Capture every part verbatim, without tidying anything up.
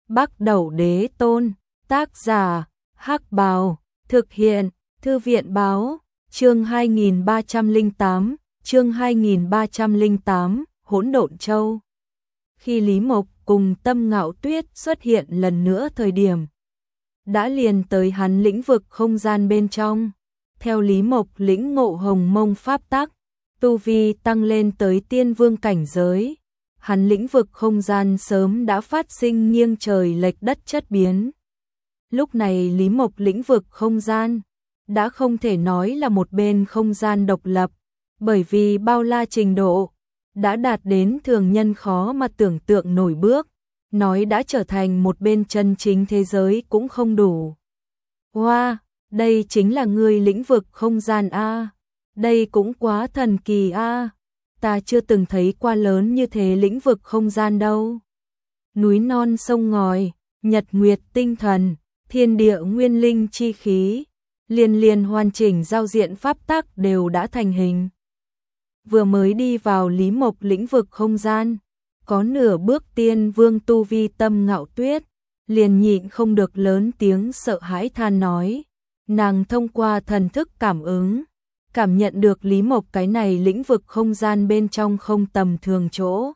Bắc Đẩu Đế Tôn, tác giả, Hắc Bào, thực hiện, Thư viện báo, chương hai nghìn ba trăm lẻ tám, chương hai nghìn ba trăm lẻ tám, Hỗn Độn Châu. Khi Lý Mộc cùng Tâm Ngạo Tuyết xuất hiện lần nữa thời điểm, đã liền tới hắn lĩnh vực không gian bên trong. Theo Lý Mộc lĩnh ngộ hồng mông pháp tắc, tu vi tăng lên tới tiên vương cảnh giới, hắn lĩnh vực không gian sớm đã phát sinh nghiêng trời lệch đất chất biến. Lúc này Lý Mộc lĩnh vực không gian đã không thể nói là một bên không gian độc lập, bởi vì bao la trình độ đã đạt đến thường nhân khó mà tưởng tượng nổi bước, nói đã trở thành một bên chân chính thế giới cũng không đủ. Wow, đây chính là ngươi lĩnh vực không gian a. Đây cũng quá thần kỳ a. Ta chưa từng thấy qua lớn như thế lĩnh vực không gian đâu. Núi non sông ngòi, nhật nguyệt tinh thần, thiên địa nguyên linh chi khí, liên liên hoàn chỉnh giao diện pháp tắc đều đã thành hình. Vừa mới đi vào Lý Mộc lĩnh vực không gian, có nửa bước tiên vương tu vi Tâm Ngạo Tuyết, liền nhịn không được lớn tiếng sợ hãi than nói. Nàng thông qua thần thức cảm ứng, cảm nhận được Lý Mộc cái này lĩnh vực không gian bên trong không tầm thường chỗ.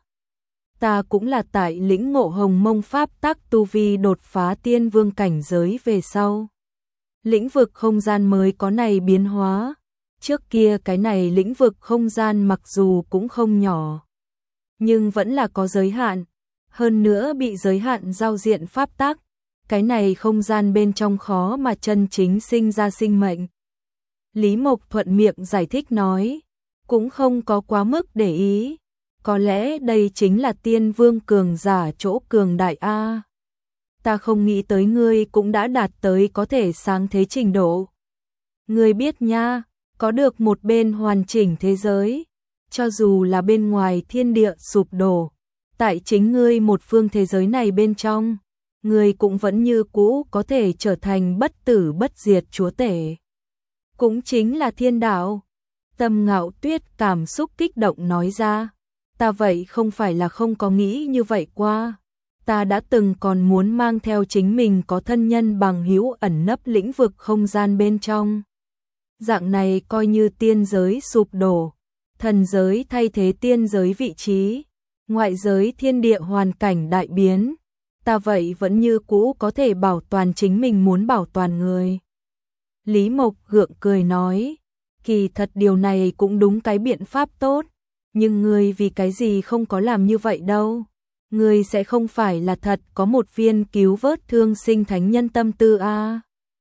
Ta cũng là tại lĩnh ngộ hồng mông pháp tắc tu vi đột phá tiên vương cảnh giới về sau. Lĩnh vực không gian mới có này biến hóa, trước kia cái này lĩnh vực không gian mặc dù cũng không nhỏ, nhưng vẫn là có giới hạn, hơn nữa bị giới hạn giao diện pháp tắc. Cái này không gian bên trong khó mà chân chính sinh ra sinh mệnh. Lý Mộc thuận miệng giải thích nói, cũng không có quá mức để ý, có lẽ đây chính là tiên vương cường giả chỗ cường đại a. Ta không nghĩ tới ngươi cũng đã đạt tới có thể sáng thế trình độ. Ngươi biết nha, có được một bên hoàn chỉnh thế giới, cho dù là bên ngoài thiên địa sụp đổ, tại chính ngươi một phương thế giới này bên trong, ngươi cũng vẫn như cũ có thể trở thành bất tử bất diệt chúa tể. Cũng chính là thiên đạo. Tâm Ngạo Tuyết cảm xúc kích động nói ra. Ta vậy không phải là không có nghĩ như vậy qua. Ta đã từng còn muốn mang theo chính mình có thân nhân bằng hữu ẩn nấp lĩnh vực không gian bên trong. Dạng này coi như tiên giới sụp đổ, thần giới thay thế tiên giới vị trí, ngoại giới thiên địa hoàn cảnh đại biến, ta vậy vẫn như cũ có thể bảo toàn chính mình muốn bảo toàn người. Lý Mộc gượng cười nói, kỳ thật điều này cũng đúng cái biện pháp tốt, nhưng ngươi vì cái gì không có làm như vậy đâu. Ngươi sẽ không phải là thật có một viên cứu vớt thương sinh thánh nhân tâm tư a? À?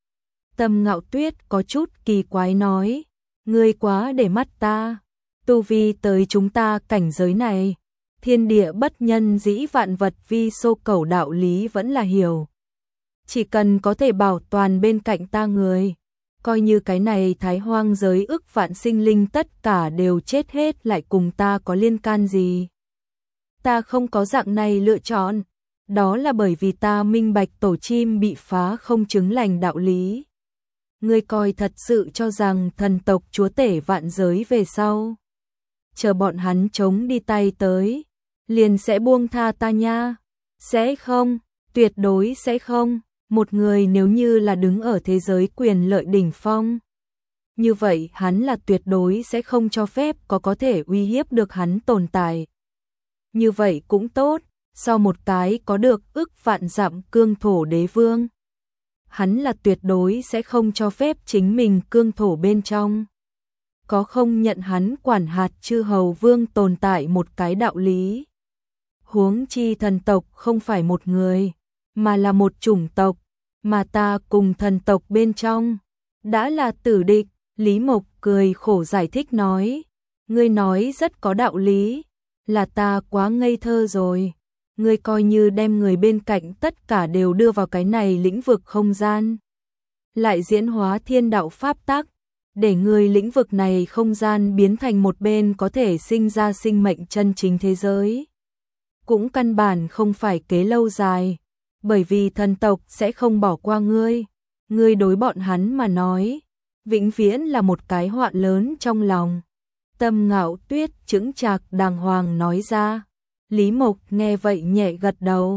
Tâm Ngạo Tuyết có chút kỳ quái nói, ngươi quá để mắt ta, tu vi tới chúng ta cảnh giới này, thiên địa bất nhân dĩ vạn vật vi xô cẩu đạo lý vẫn là hiểu. Chỉ cần có thể bảo toàn bên cạnh ta người, coi như cái này thái hoang giới ức vạn sinh linh tất cả đều chết hết lại cùng ta có liên can gì. Ta không có dạng này lựa chọn, đó là bởi vì ta minh bạch tổ chim bị phá không chứng lành đạo lý. Ngươi coi thật sự cho rằng thần tộc chúa tể vạn giới về sau, chờ bọn hắn chống đi tay tới, liền sẽ buông tha ta nha? Sẽ không, tuyệt đối sẽ không. Một người nếu như là đứng ở thế giới quyền lợi đỉnh phong, như vậy hắn là tuyệt đối sẽ không cho phép có có thể uy hiếp được hắn tồn tại. Như vậy cũng tốt, sau một cái có được ức vạn dặm cương thổ đế vương, hắn là tuyệt đối sẽ không cho phép chính mình cương thổ bên trong có không nhận hắn quản hạt chư hầu vương tồn tại một cái đạo lý. Huống chi thần tộc không phải một người, mà là một chủng tộc, mà ta cùng thần tộc bên trong đã là tử địch. Lý Mộc cười khổ giải thích nói, ngươi nói rất có đạo lý, là ta quá ngây thơ rồi. Ngươi coi như đem người bên cạnh tất cả đều đưa vào cái này lĩnh vực không gian, lại diễn hóa thiên đạo pháp tắc, để người lĩnh vực này không gian biến thành một bên có thể sinh ra sinh mệnh chân chính thế giới, cũng căn bản không phải kế lâu dài, bởi vì thần tộc sẽ không bỏ qua ngươi. Ngươi đối bọn hắn mà nói, vĩnh viễn là một cái họa lớn trong lòng. Tâm Ngạo Tuyết chững chạc đàng hoàng nói ra. Lý Mộc nghe vậy nhẹ gật đầu,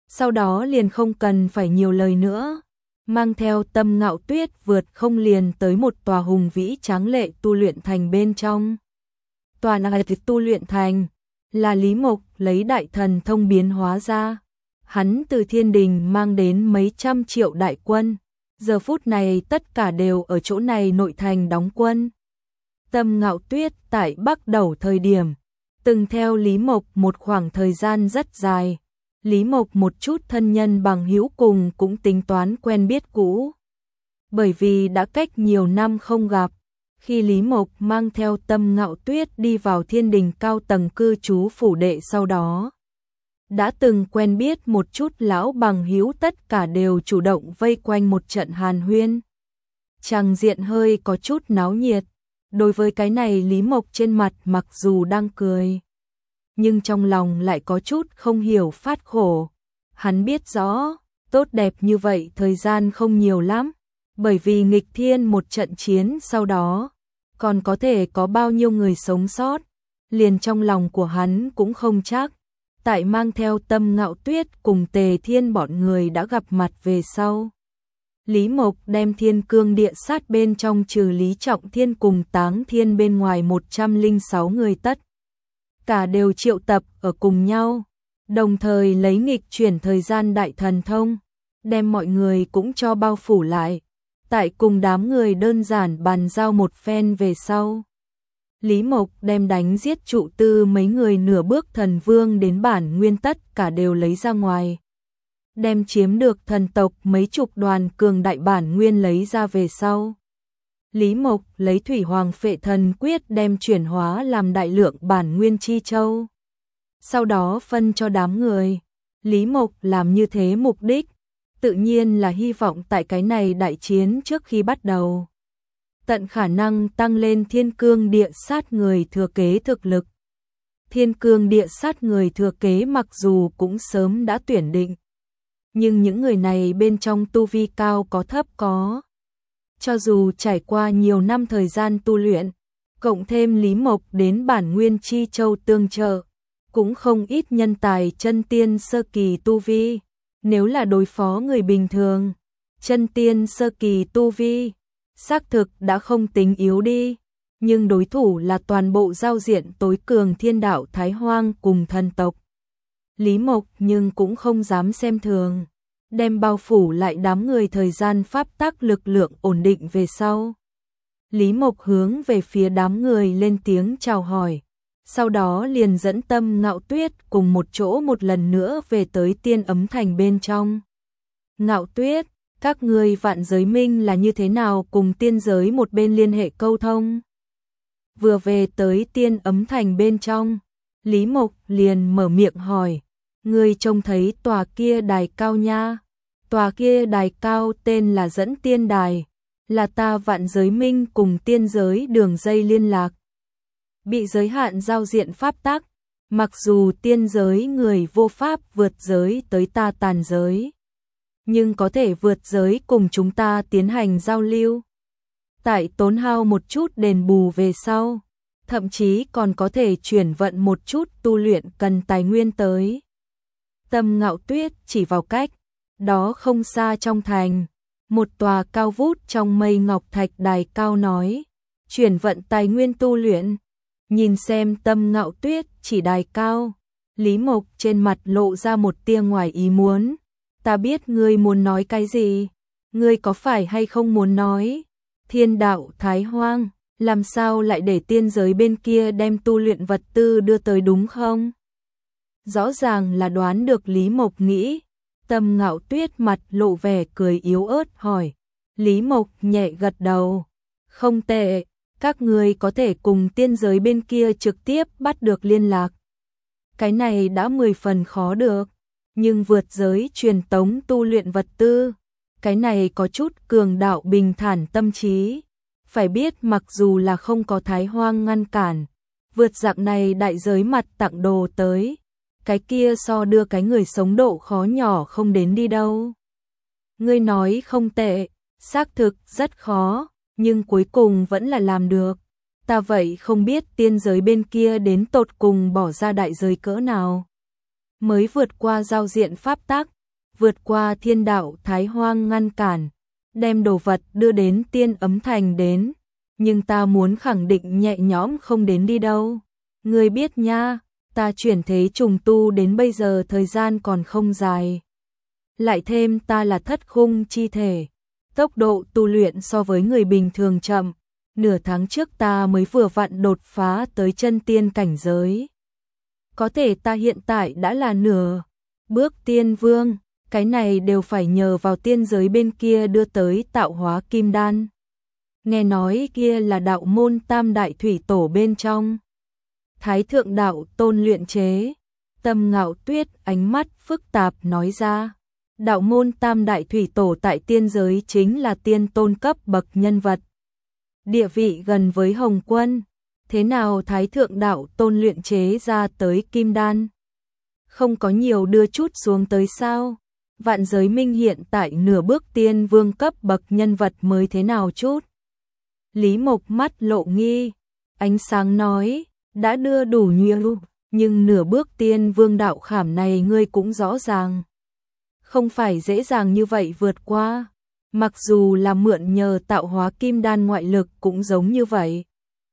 Sau đó liền không cần phải nhiều lời nữa, mang theo Tâm Ngạo Tuyết vượt không liền tới một tòa hùng vĩ tráng lệ tu luyện thành bên trong. Tòa này tu luyện thành là Lý Mộc lấy đại thần thông biến hóa ra. Hắn từ thiên đình mang đến mấy trăm triệu đại quân, giờ phút này tất cả đều ở chỗ này nội thành đóng quân. Tâm Ngạo Tuyết tại Bắc Đẩu thời điểm, từng theo Lý Mộc một khoảng thời gian rất dài. Lý Mộc một chút thân nhân bằng hữu cùng cũng tính toán quen biết cũ. Bởi vì đã cách nhiều năm không gặp, khi Lý Mộc mang theo Tâm Ngạo Tuyết đi vào thiên đình cao tầng cư trú phủ đệ sau đó, đã từng quen biết một chút lão bằng hữu tất cả đều chủ động vây quanh một trận hàn huyên. Tràng diện hơi có chút náo nhiệt. Đối với cái này Lý Mộc trên mặt mặc dù đang cười, nhưng trong lòng lại có chút không hiểu phát khổ. Hắn biết rõ, tốt đẹp như vậy thời gian không nhiều lắm, bởi vì nghịch thiên một trận chiến sau đó, còn có thể có bao nhiêu người sống sót, liền trong lòng của hắn cũng không chắc. Tại mang theo Tâm Ngạo Tuyết cùng Tề Thiên bọn người đã gặp mặt về sau, Lý Mộc đem thiên cương địa sát bên trong trừ Lý Trọng Thiên cùng Táng Thiên bên ngoài một trăm lẻ sáu người tất cả đều triệu tập ở cùng nhau, đồng thời lấy nghịch chuyển thời gian đại thần thông, đem mọi người cũng cho bao phủ lại. Tại cùng đám người đơn giản bàn giao một phen về sau, Lý Mộc đem đánh giết trụ tư mấy người nửa bước thần vương đến bản nguyên tất cả đều lấy ra ngoài. Đem chiếm được thần tộc mấy chục đoàn cường đại bản nguyên lấy ra về sau. Lý Mộc lấy Thủy Hoàng Phệ Thần Quyết đem chuyển hóa làm đại lượng bản nguyên chi châu. Sau đó phân cho đám người. Lý Mộc làm như thế mục đích, tự nhiên là hy vọng tại cái này đại chiến trước khi bắt đầu, tận khả năng tăng lên thiên cương địa sát người thừa kế thực lực. Thiên cương địa sát người thừa kế mặc dù cũng sớm đã tuyển định, nhưng những người này bên trong tu vi cao có thấp có. Cho dù trải qua nhiều năm thời gian tu luyện, cộng thêm Lý Mộc đến bản nguyên chi châu tương trợ, cũng không ít nhân tài chân tiên sơ kỳ tu vi. Nếu là đối phó người bình thường, chân tiên sơ kỳ tu vi, xác thực đã không tính yếu đi, nhưng đối thủ là toàn bộ giao diện tối cường thiên đạo Thái Hoang cùng thần tộc. Lý Mộc nhưng cũng không dám xem thường, đem bao phủ lại đám người thời gian pháp tắc lực lượng ổn định về sau. Lý Mộc hướng về phía đám người lên tiếng chào hỏi, sau đó liền dẫn Tâm Ngạo Tuyết cùng một chỗ một lần nữa về tới Tiên Ấm Thành bên trong. Ngạo Tuyết, các ngươi Vạn Giới Minh là như thế nào cùng tiên giới một bên liên hệ câu thông? Vừa về tới Tiên Ấm Thành bên trong, Lý Mộc liền mở miệng hỏi, ngươi trông thấy tòa kia đài cao nha? Tòa kia đài cao tên là Dẫn Tiên Đài, là ta Vạn Giới Minh cùng tiên giới đường dây liên lạc. Bị giới hạn giao diện pháp tắc, mặc dù tiên giới người vô pháp vượt giới tới ta tàn giới, nhưng có thể vượt giới cùng chúng ta tiến hành giao lưu. Tại tốn hao một chút đền bù về sau, thậm chí còn có thể chuyển vận một chút tu luyện cần tài nguyên tới. Tâm Ngạo Tuyết chỉ vào cách đó không xa trong thành, một tòa cao vút trong mây ngọc thạch đài cao nói, chuyển vận tài nguyên tu luyện. Nhìn xem Tâm Ngạo Tuyết chỉ đài cao, Lý Mộc trên mặt lộ ra một tia ngoài ý muốn. Ta biết ngươi muốn nói cái gì, ngươi có phải hay không muốn nói, thiên đạo Thái Hoang, làm sao lại để tiên giới bên kia đem tu luyện vật tư đưa tới đúng không? Rõ ràng là đoán được Lý Mộc nghĩ. Tâm Ngạo Tuyết mặt lộ vẻ cười yếu ớt hỏi. Lý Mộc nhẹ gật đầu. Không tệ, các ngươi có thể cùng tiên giới bên kia trực tiếp bắt được liên lạc. Cái này đã mười phần khó được, nhưng vượt giới truyền tống tu luyện vật tư, cái này có chút cường đạo bình thản tâm trí. Phải biết mặc dù là không có Thái Hoang ngăn cản, vượt dạng này đại giới mặt tặng đồ tới, cái kia so đưa cái người sống độ khó nhỏ không đến đi đâu. Ngươi nói không tệ, xác thực rất khó, nhưng cuối cùng vẫn là làm được. Ta vậy không biết tiên giới bên kia đến tột cùng bỏ ra đại giới cỡ nào, mới vượt qua giao diện pháp tắc, vượt qua thiên đạo Thái Hoang ngăn cản, đem đồ vật đưa đến Tiên Ấm Thành đến, nhưng ta muốn khẳng định nhẹ nhõm không đến đi đâu. Ngươi biết nha, ta chuyển thế trùng tu đến bây giờ thời gian còn không dài. Lại thêm ta là thất khung chi thể, tốc độ tu luyện so với người bình thường chậm, nửa tháng trước ta mới vừa vặn đột phá tới chân tiên cảnh giới. Có thể ta hiện tại đã là nửa bước tiên vương, cái này đều phải nhờ vào tiên giới bên kia đưa tới tạo hóa kim đan. Nghe nói kia là đạo môn tam đại thủy tổ bên trong. Thái thượng đạo tôn luyện chế, Tâm Ngạo Tuyết ánh mắt phức tạp nói ra. Đạo môn tam đại thủy tổ tại tiên giới chính là tiên tôn cấp bậc nhân vật. Địa vị gần với Hồng Quân. Thế nào Thái thượng đạo tôn luyện chế ra tới kim đan? Không có nhiều đưa chút xuống tới sao? Vạn giới minh hiện tại nửa bước tiên vương cấp bậc nhân vật mới thế nào chút? Lý Mộc mắt lộ nghi, ánh sáng nói, đã đưa đủ nhiều, nhưng nửa bước tiên vương đạo khảm này ngươi cũng rõ ràng. Không phải dễ dàng như vậy vượt qua, mặc dù là mượn nhờ tạo hóa kim đan ngoại lực cũng giống như vậy.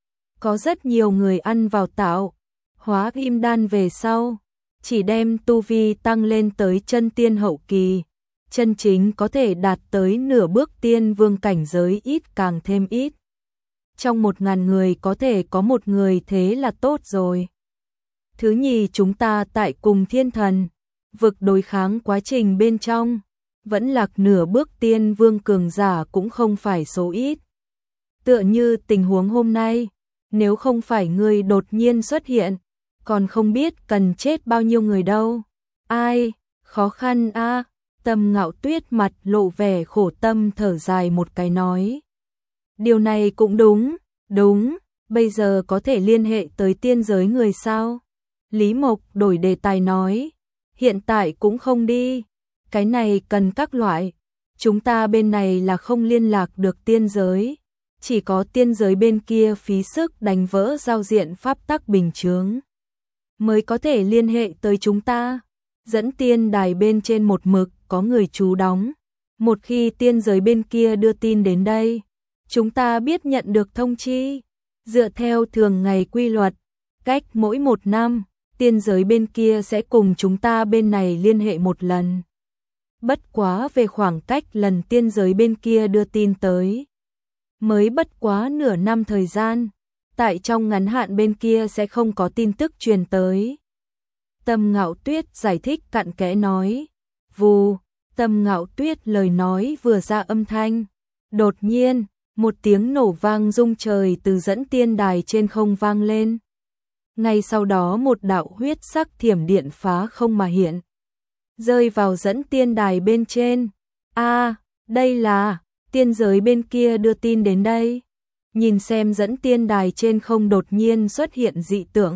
Có rất nhiều người ăn vào tạo hóa kim đan về sau, chỉ đem tu vi tăng lên tới chân tiên hậu kỳ, chân chính có thể đạt tới nửa bước tiên vương cảnh giới ít càng thêm ít. Trong một ngàn người có thể có một người thế là tốt rồi. Thứ nhì, chúng ta tại cùng thiên thần vực đối kháng quá trình bên trong, vẫn lạc nửa bước tiên vương cường giả cũng không phải số ít. Tựa như tình huống hôm nay, nếu không phải ngươi đột nhiên xuất hiện, còn không biết cần chết bao nhiêu người đâu. Ai, khó khăn a. À. Tâm Ngạo Tuyết mặt lộ vẻ khổ tâm thở dài một cái nói. Điều này cũng đúng, đúng, bây giờ có thể liên hệ tới tiên giới người sao? Lý Mộc đổi đề tài nói, hiện tại cũng không đi, cái này cần các loại, chúng ta bên này là không liên lạc được tiên giới, chỉ có tiên giới bên kia phí sức đánh vỡ giao diện pháp tắc bình chướng, mới có thể liên hệ tới chúng ta. Dẫn tiên đài bên trên một mực có người trú đóng, một khi tiên giới bên kia đưa tin đến đây, chúng ta biết nhận được thông chi. Dựa theo thường ngày quy luật, cách mỗi một năm, tiên giới bên kia sẽ cùng chúng ta bên này liên hệ một lần. Bất quá về khoảng cách lần tiên giới bên kia đưa tin tới, mới bất quá nửa năm thời gian, tại trong ngắn hạn bên kia sẽ không có tin tức truyền tới. Tâm Ngạo Tuyết giải thích cặn kẽ nói. Vù, Tâm Ngạo Tuyết lời nói vừa ra âm thanh, đột nhiên, một tiếng nổ vang rung trời từ dẫn tiên đài trên không vang lên. Ngay sau đó một đạo huyết sắc thiểm điện phá không mà hiện, rơi vào dẫn tiên đài bên trên. A, à, đây là tiên giới bên kia đưa tin đến đây. Nhìn xem dẫn tiên đài trên không đột nhiên xuất hiện dị tượng,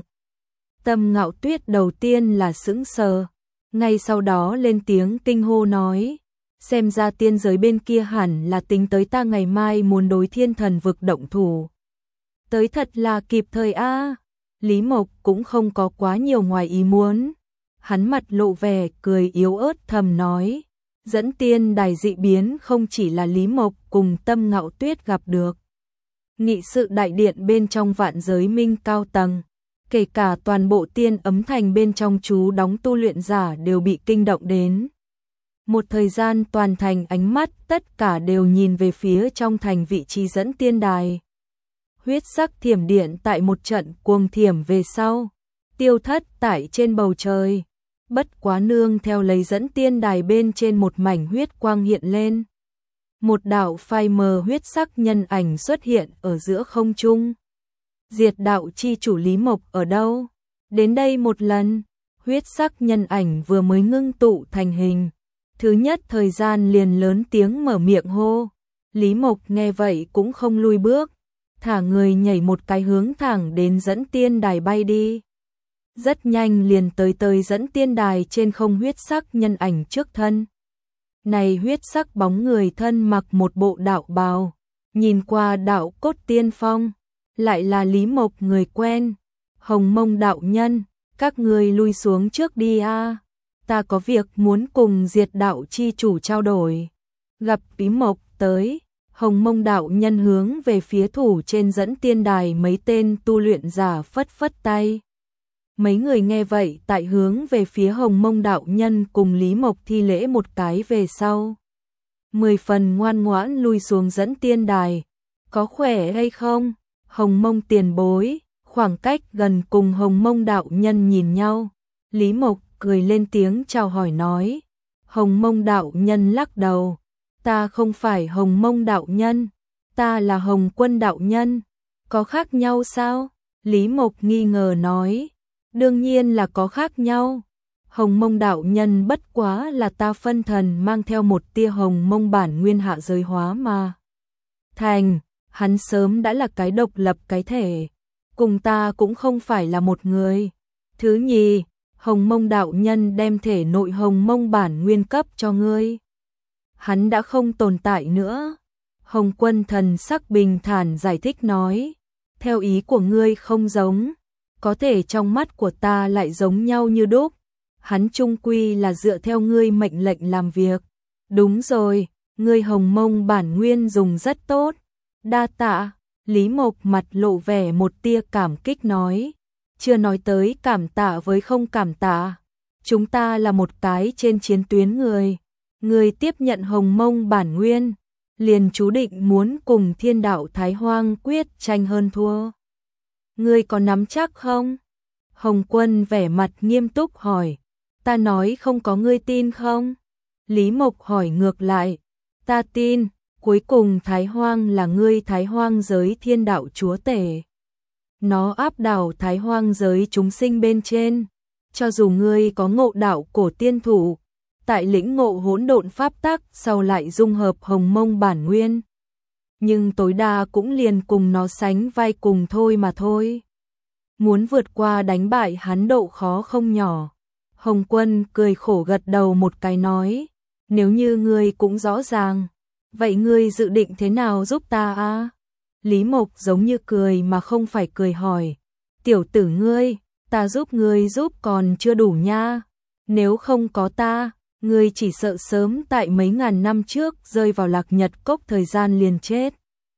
Tâm Ngạo Tuyết đầu tiên là sững sờ, ngay sau đó lên tiếng kinh hô nói, xem ra tiên giới bên kia hẳn là tính tới ta ngày mai muốn đối thiên thần vực động thủ. Tới thật là kịp thời a. À. Lý Mộc cũng không có quá nhiều ngoài ý muốn, hắn mặt lộ vẻ cười yếu ớt thầm nói, dẫn tiên đài dị biến không chỉ là Lý Mộc cùng Tâm Ngạo Tuyết gặp được. Nghị sự đại điện bên trong vạn giới minh cao tầng, kể cả toàn bộ Tiên Ấm Thành bên trong chú đóng tu luyện giả đều bị kinh động đến. Một thời gian toàn thành ánh mắt tất cả đều nhìn về phía trong thành vị trí dẫn tiên đài. Huyết sắc thiểm điện tại một trận cuồng thiểm về sau, tiêu thất tại trên bầu trời. Bất quá nương theo lấy dẫn tiên đài bên trên một mảnh huyết quang hiện lên. Một đạo phai mờ huyết sắc nhân ảnh xuất hiện ở giữa không trung. Diệt đạo chi chủ Lý Mộc ở đâu? Đến đây một lần, huyết sắc nhân ảnh vừa mới ngưng tụ thành hình. Thứ nhất thời gian liền lớn tiếng mở miệng hô. Lý Mộc nghe vậy cũng không lui bước, thả người nhảy một cái hướng thẳng đến dẫn tiên đài bay đi. Rất nhanh liền tới tới dẫn tiên đài trên không huyết sắc nhân ảnh trước thân. Này huyết sắc bóng người thân mặc một bộ đạo bào, nhìn qua đạo cốt tiên phong, lại là Lý Mộc người quen. Hồng Mông đạo nhân, các người lui xuống trước đi a. ta có việc muốn cùng Diệt Đạo chi chủ trao đổi. Gặp Bí Mộc tới, Hồng Mông đạo nhân hướng về phía thủ trên dẫn tiên đài mấy tên tu luyện giả phất phất tay. Mấy người nghe vậy tại hướng về phía Hồng Mông đạo nhân cùng Lý Mộc thi lễ một cái về sau. Mười phần ngoan ngoãn lui xuống dẫn tiên đài. Có khỏe hay không? Hồng Mông tiền bối, khoảng cách gần cùng Hồng Mông đạo nhân nhìn nhau. Lý Mộc cười lên tiếng chào hỏi nói. Hồng Mông đạo nhân lắc đầu. Ta không phải Hồng Mông đạo nhân, ta là Hồng Quân đạo nhân. Có khác nhau sao? Lý Mộc nghi ngờ nói. Đương nhiên là có khác nhau. Hồng Mông đạo nhân bất quá là ta phân thần mang theo một tia Hồng Mông bản nguyên hạ giới hóa mà thành, hắn sớm đã là cái độc lập cái thể, cùng ta cũng không phải là một người. Thứ nhì, Hồng Mông đạo nhân đem thể nội Hồng Mông bản nguyên cấp cho ngươi. Hắn đã không tồn tại nữa. Hồng Quân thần sắc bình thản giải thích nói, theo ý của ngươi không giống, có thể trong mắt của ta lại giống nhau như đúc. Hắn chung quy là dựa theo ngươi mệnh lệnh làm việc. Đúng rồi, ngươi Hồng Mông bản nguyên dùng rất tốt. Đa tạ. Lý Mộc mặt lộ vẻ một tia cảm kích nói, chưa nói tới cảm tạ với không cảm tạ. Chúng ta là một cái trên chiến tuyến người. Người tiếp nhận Hồng Mông bản nguyên, liền chú định muốn cùng Thiên Đạo Thái Hoang quyết tranh hơn thua. Ngươi có nắm chắc không? Hồng Quân vẻ mặt nghiêm túc hỏi. Ta nói không có ngươi tin không? Lý Mộc hỏi ngược lại. Ta tin, cuối cùng Thái Hoang là ngươi Thái Hoang giới Thiên Đạo chúa tể. Nó áp đảo Thái Hoang giới chúng sinh bên trên. Cho dù ngươi có ngộ đạo cổ tiên thủ, tại lĩnh ngộ hỗn độn pháp tắc sau lại dung hợp Hồng Mông bản nguyên, nhưng tối đa cũng liền cùng nó sánh vai cùng thôi mà thôi. Muốn vượt qua đánh bại hắn độ khó không nhỏ. Hồng Quân cười khổ gật đầu một cái nói, nếu như ngươi cũng rõ ràng, vậy ngươi dự định thế nào giúp ta a? Lý Mộc giống như cười mà không phải cười hỏi, tiểu tử ngươi, ta giúp ngươi giúp còn chưa đủ nha. Nếu không có ta, ngươi chỉ sợ sớm tại mấy ngàn năm trước rơi vào Lạc Nhật Cốc thời gian liền chết.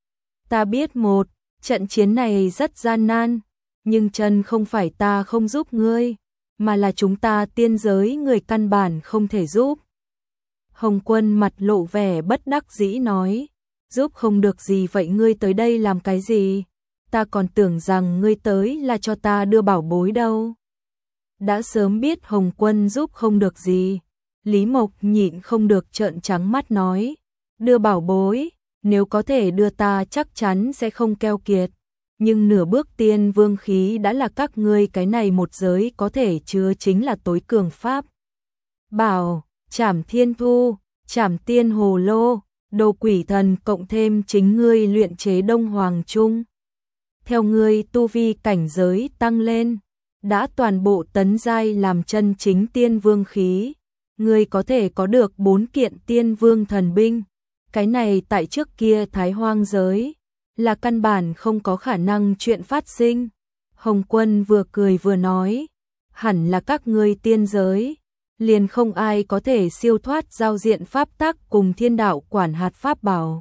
Ta biết một, trận chiến này rất gian nan, nhưng chân không phải ta không giúp ngươi, mà là chúng ta tiên giới người căn bản không thể giúp. Hồng Quân mặt lộ vẻ bất đắc dĩ nói, giúp không được gì vậy ngươi tới đây làm cái gì? Ta còn tưởng rằng ngươi tới là cho ta đưa bảo bối đâu. Đã sớm biết Hồng Quân giúp không được gì. Lý Mộc nhịn không được trợn trắng mắt nói, đưa bảo bối, nếu có thể đưa ta chắc chắn sẽ không keo kiệt. Nhưng nửa bước tiên vương khí đã là các ngươi cái này một giới có thể chứa chính là tối cường pháp. Bảo, Trảm Thiên Thu, Trảm Tiên Hồ Lô, Đồ Quỷ Thần cộng thêm chính ngươi luyện chế Đông Hoàng Trung. Theo ngươi tu vi cảnh giới tăng lên, đã toàn bộ tấn giai làm chân chính tiên vương khí. Ngươi có thể có được bốn kiện tiên vương thần binh. Cái này tại trước kia Thái Hoang giới là căn bản không có khả năng chuyện phát sinh. Hồng Quân vừa cười vừa nói, hẳn là các ngươi tiên giới, liền không ai có thể siêu thoát giao diện pháp tắc cùng thiên đạo quản hạt pháp bảo.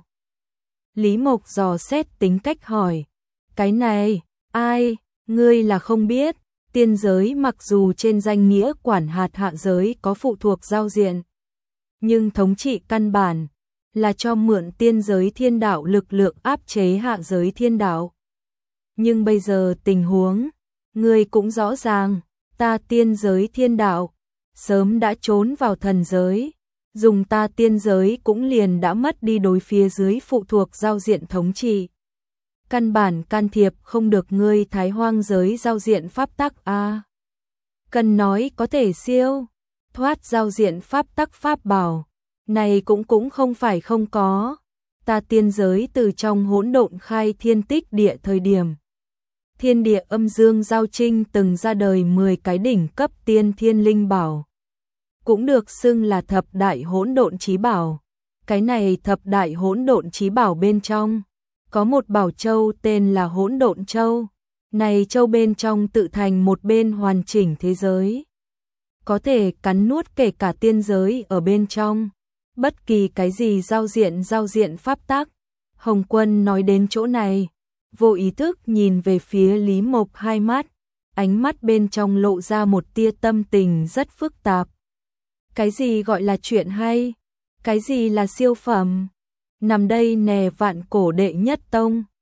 Lý Mộc dò xét tính cách hỏi, cái này, ai, ngươi là không biết, tiên giới mặc dù trên danh nghĩa quản hạt hạ giới có phụ thuộc giao diện, nhưng thống trị căn bản là cho mượn tiên giới thiên đạo lực lượng áp chế hạ giới thiên đạo. Nhưng bây giờ tình huống, ngươi cũng rõ ràng, ta tiên giới thiên đạo, sớm đã trốn vào thần giới, dùng ta tiên giới cũng liền đã mất đi đối phía dưới phụ thuộc giao diện thống trị. Căn bản can thiệp không được ngươi Thái Hoang giới giao diện pháp tắc a. Cần nói có thể siêu thoát giao diện pháp tắc pháp bảo, này cũng cũng không phải không có. Ta tiên giới từ trong hỗn độn khai thiên tích địa thời điểm, thiên địa âm dương giao trinh từng ra đời mười cái đỉnh cấp tiên thiên linh bảo, cũng được xưng là thập đại hỗn độn chí bảo. Cái này thập đại hỗn độn chí bảo bên trong có một bảo châu tên là Hỗn Độn Châu. Này châu bên trong tự thành một bên hoàn chỉnh thế giới. có thể cắn nuốt kể cả tiên giới ở bên trong. Bất kỳ cái gì giao diện giao diện pháp tắc. Hồng Quân nói đến chỗ này, vô ý thức nhìn về phía Lý Mộc hai mắt, ánh mắt bên trong lộ ra một tia tâm tình rất phức tạp. Cái gì gọi là chuyện hay? Cái gì là siêu phẩm? Nằm đây nè vạn cổ đệ nhất tông.